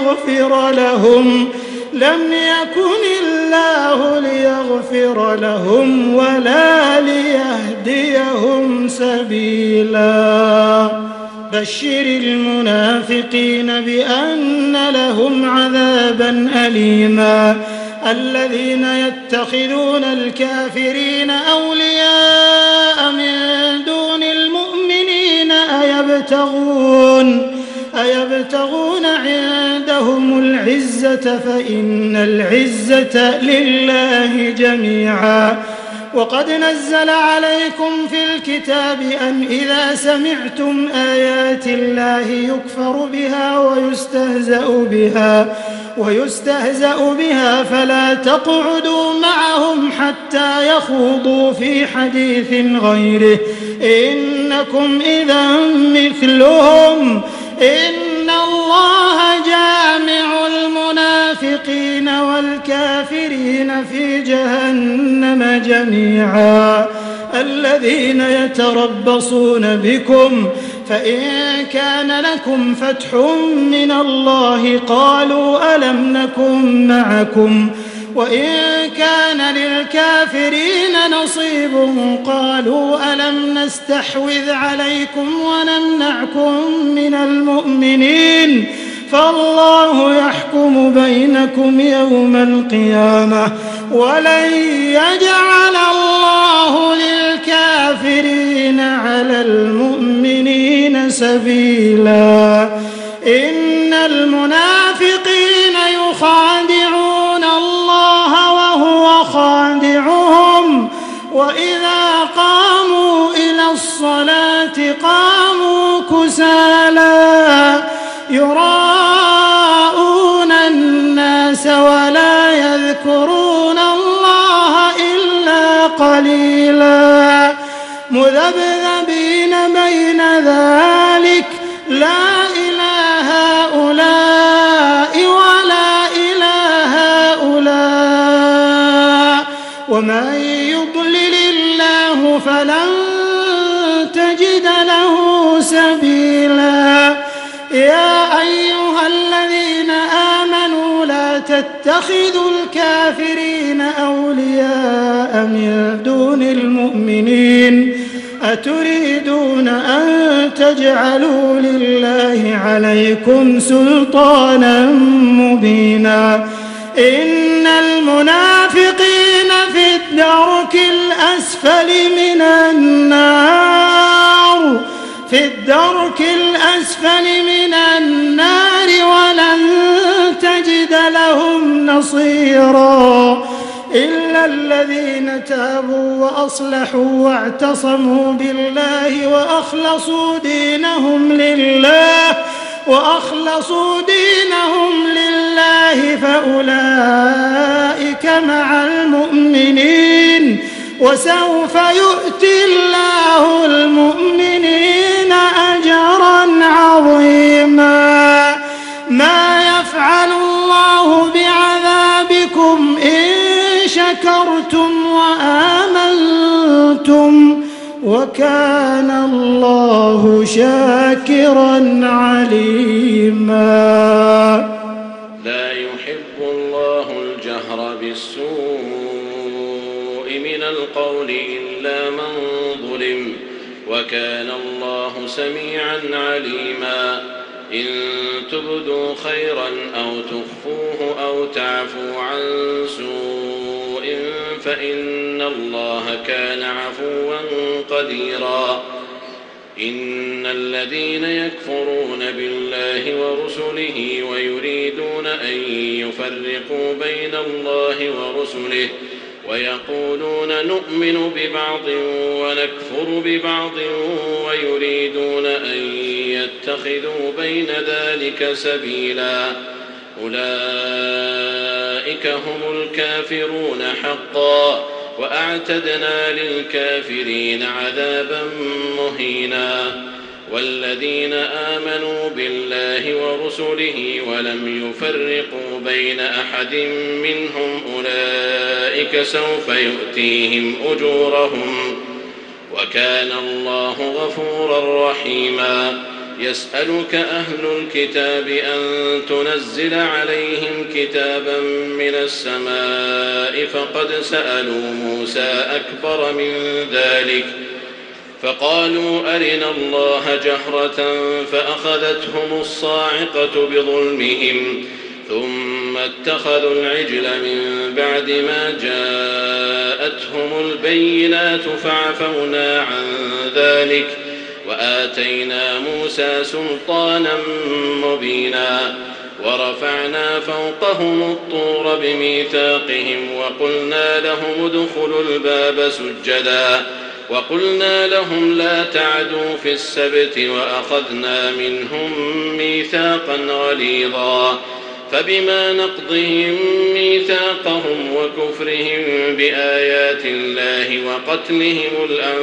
B: ليغفر لهم ولا ليهديهم سبيلا. بشر المنافقين بأن لهم عذابا أليما. الذين يتخذون الكافرين أولياء من دون المؤمنين أيبتغون عندهم العزة فإن العزة لله جميعا. وقد نزل عليكم في الكتاب أن إذا سمعتم آيات الله يكفر بها ويستهزأ بها فلا تقعدوا معهم حتى يخوضوا في حديث غيره إنكم إذا مثلهم إن الله جامع المنافقين والكافرين في جهنم جميعا. الذين يتربصون بكم فإن كان لكم فتح من الله قالوا ألم نكن معكم وإن كان للكافرين نصيب قالوا ألم نستحوذ عليكم ونمنعكم من المؤمنين فالله يحكم بينكم يوم القيامة ولن يجعل الله للكافرين على المؤمنين سبيلا. إن المنافقين يخادعون الله وهو خادعهم وإذا قاموا إلى الصلاة قاموا كسالى يراءون الناس ولا يذكرون الله إلا قليلا مذبذبين بين ذلك لا إله هؤلاء ولا إله هؤلاء ومن يضلل الله فلن تجد له سبيلا. يا أيها الذين آمنوا لا تتخذوا الكافرين أولياء من دون المؤمنين أتريدون أن تجعلوا لله عليكم سلطانا مبينا. إن المنافقين في الدرك الأسفل من النار ولن تجد لهم نصيرا إلا الذين تابوا وأصلحوا واعتصموا بالله وأخلصوا دينهم لله فأولئك مع المؤمنين وسوف يؤتي الله المؤمنين أجرا عظيما. ما يفعل الله بعذابكم إن شكرتم وآمنتم وكان الله شاكرا عليما.
D: لا يحب الله الجهر بالسوء من القول إلا من ظلم، وكان الله سميعا عليما. إن تبدوا خيرا أو تخفوه أو تعفوا عن سوء فإن الله كان عفوا قديرا. إن الذين يكفرون بالله ورسله ويريدون أن يفرقوا بين الله ورسله ويقولون نؤمن ببعض ونكفر ببعض ويريدون أن يتخذوا بين ذلك سبيلا، أولئك هم الكافرون حقا، وأعتدنا للكافرين عذابا مهينا. والذين آمنوا بالله ورسله ولم يفرقوا بين أحد منهم أولئك سوف يؤتيهم أجورهم، وكان الله غفورا رحيما. يسألك أهل الكتاب أن تنزل عليهم كتابا من السماء فقد سألوا موسى أكبر من ذلك فقالوا أرنا الله جهرة فأخذتهم الصاعقة بظلمهم ثم اتخذوا العجل من بعد ما جاءتهم البينات فعفونا عن ذلك وآتينا موسى سلطانا مبينا. ورفعنا فوقهم الطور بميثاقهم وقلنا لهم ادخلوا الباب سجدا وقلنا لهم لا تعدوا في السبت وأخذنا منهم ميثاقا غليظا. فبما نقضهم ميثاقهم وكفرهم بآيات الله وقتلهم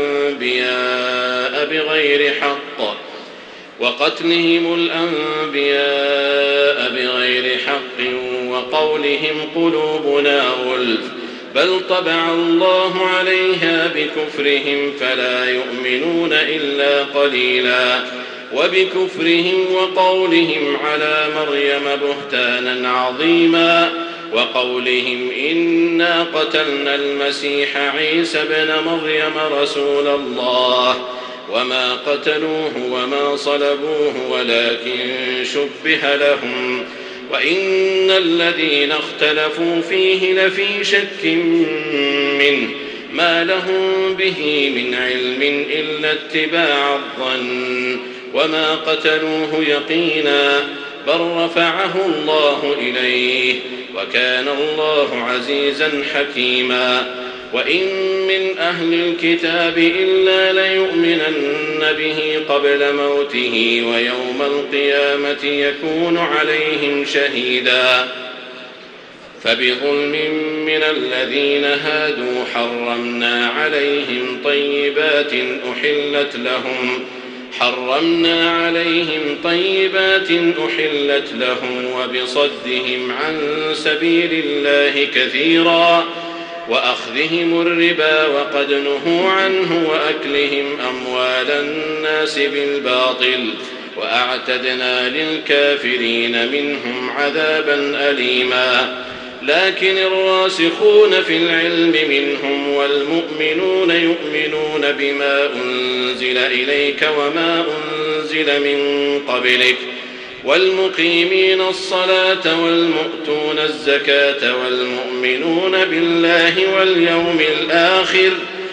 D: الأنبياء بغير حق وقولهم قلوبنا غلف بل طبع الله عليها بكفرهم فلا يؤمنون إلا قليلا. وبكفرهم وقولهم على مريم بهتانا عظيما وقولهم إنا قتلنا المسيح عيسى ابن مريم رسول الله وما قتلوه وما صلبوه ولكن شبه لهم وإن الذين اختلفوا فيه لفي شك منه ما لهم به من علم إلا اتباع الظن وما قتلوه يقينا بل رفعه الله إليه وكان الله عزيزا حكيما. وإن من أهل الكتاب إلا ليؤمنن به قبل موته ويوم القيامة يكون عليهم شهيدا. فبظلم من الذين هادوا حرمنا عليهم طيبات أحلت لهم وبصدهم عن سبيل الله كثيرا وأخذهم الربا وقد نهوا عنه وأكلهم أموال الناس بالباطل وأعتدنا للكافرين منهم عذابا أليما. لكن الراسخون في العلم منهم والمؤمنون يؤمنون بما أنزل إليك وما أنزل من قبلك والمقيمين الصلاة والمؤتون الزكاة والمؤمنون بالله واليوم الآخر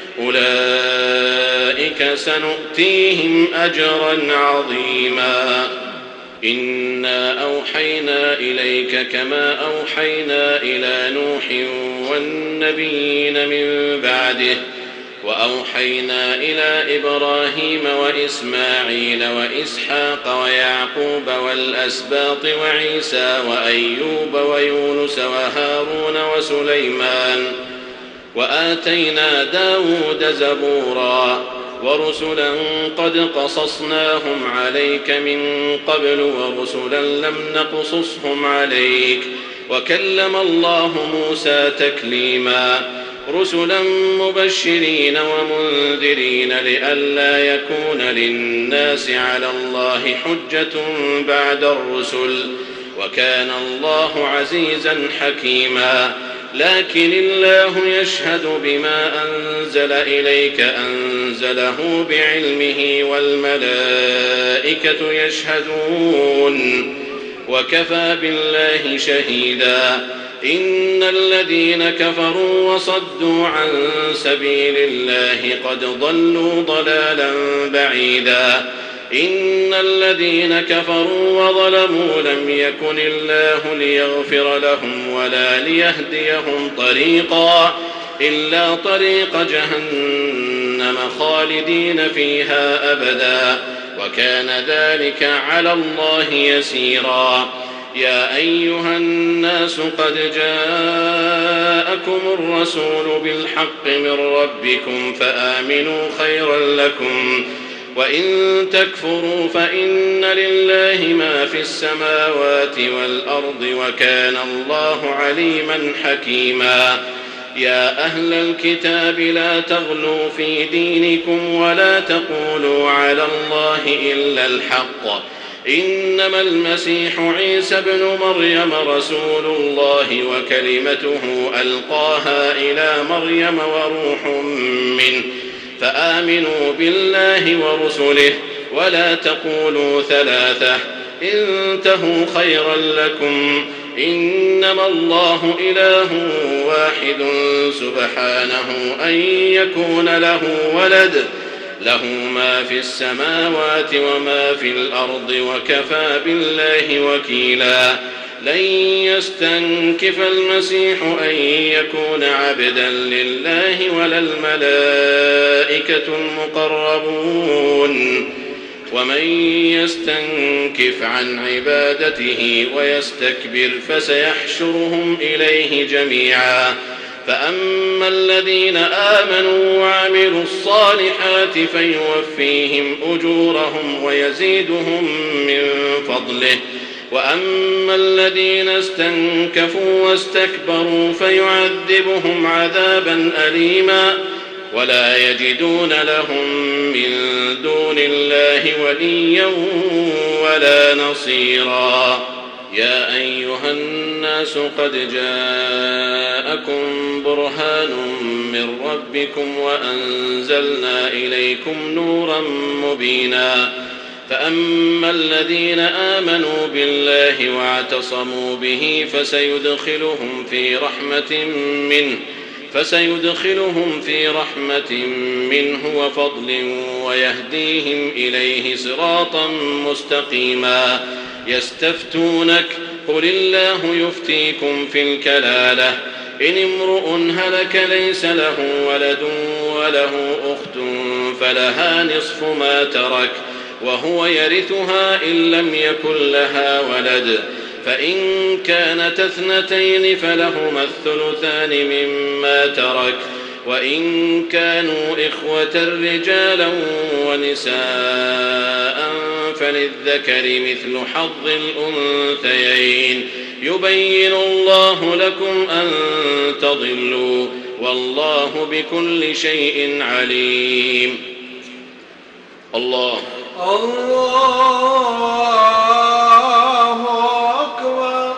D: أولئك سنؤتيهم أجرا عظيما. إنا أوحينا إليك كما أوحينا إلى نوح والنبيين من بعده وأوحينا إلى إبراهيم وإسماعيل وإسحاق ويعقوب والأسباط وعيسى وأيوب ويونس وهارون وسليمان وآتينا داود زبورا ورسلا قد قصصناهم عليك من قبل ورسلا لم نقصصهم عليك وكلم الله موسى تكليما. رسلا مبشرين ومنذرين لئلا يكون للناس على الله حجة بعد الرسل، وكان الله عزيزا حكيما. لكن الله يشهد بما أنزل إليك أنزله بعلمه والملائكة يشهدون وكفى بالله شهيدا. إن الذين كفروا وصدوا عن سبيل الله قد ضلوا ضلالا بعيدا. إن الذين كفروا وظلموا لم يكن الله ليغفر لهم ولا ليهديهم طريقا إلا طريق جهنم خالدين فيها أبدا، وكان ذلك على الله يسيرا. يا أيها الناس قد جاءكم الرسول بالحق من ربكم فآمنوا خيرا لكم، وإن تكفروا فإن لله ما في السماوات والأرض وكان الله عليما حكيما. يا أهل الكتاب لا تغلوا في دينكم ولا تقولوا على الله إلا الحق، إنما المسيح عيسى ابن مريم رسول الله وكلمته ألقاها إلى مريم وروح منه، فآمنوا بالله ورسله ولا تقولوا ثلاثة، انتهوا خيرا لكم، إنما الله إله واحد سبحانه أن يكون له ولد، له ما في السماوات وما في الأرض وكفى بالله وكيلا. لن يستنكف المسيح أن يكون عبدا لله ولا الملائكة المقربون، ومن يستنكف عن عبادته ويستكبر فسيحشرهم إليه جميعا. فأما الذين آمنوا وعملوا الصالحات فيوفيهم أجورهم ويزيدهم من فضله، وأما الذين استنكفوا واستكبروا فيعذبهم عذابا أليما ولا يجدون لهم من دون الله وليا ولا نصيرا. يا أيها الناس قد جاءكم برهان من ربكم وأنزلنا إليكم نورا مبينا. فأما الذين آمنوا بالله واعتصموا به فسيدخلهم في رحمة منه وفضل ويهديهم إليه صراطا مستقيما. يستفتونك قل الله يفتيكم في الكلالة، إن امرؤ هلك ليس له ولد وله أخت فلها نصف ما ترك وهو يرثها إن لم يكن لها ولد، فإن كانت اثنتين فلهما الثلثان مما ترك، وإن كانوا إخوة رجالا ونساء فللذكر مثل حظ الأنثيين، يبين الله لكم أن تضلوا والله بكل شيء عليم. الله أكبر.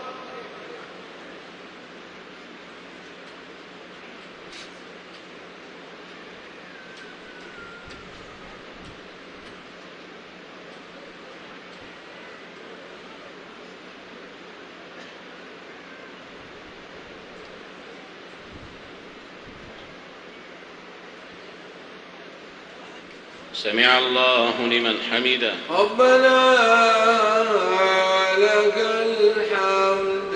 D: سمع الله لمن حمده.
E: ربنا لك الحمد.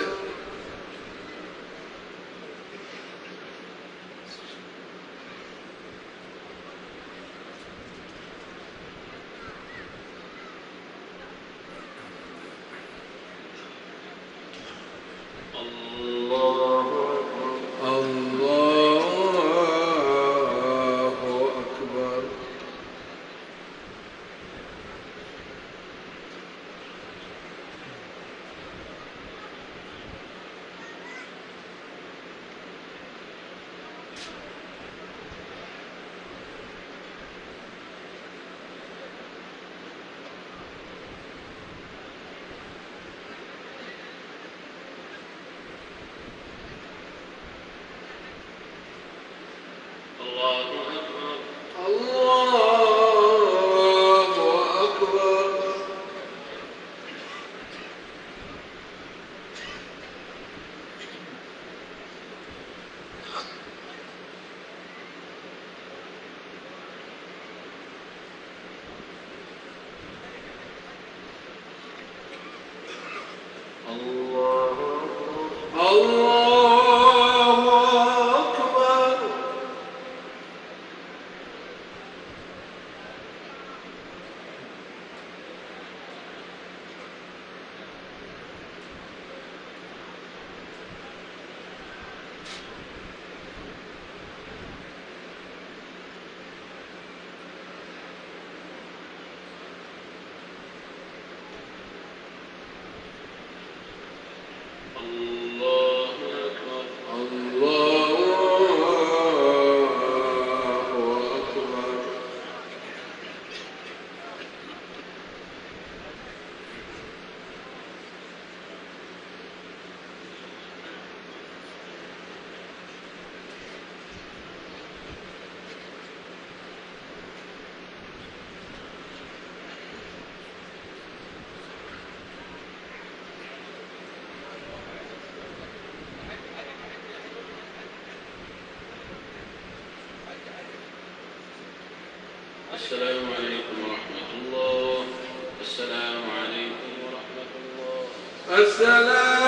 D: السلام عليكم ورحمة الله. السلام عليكم ورحمة الله.
E: السلام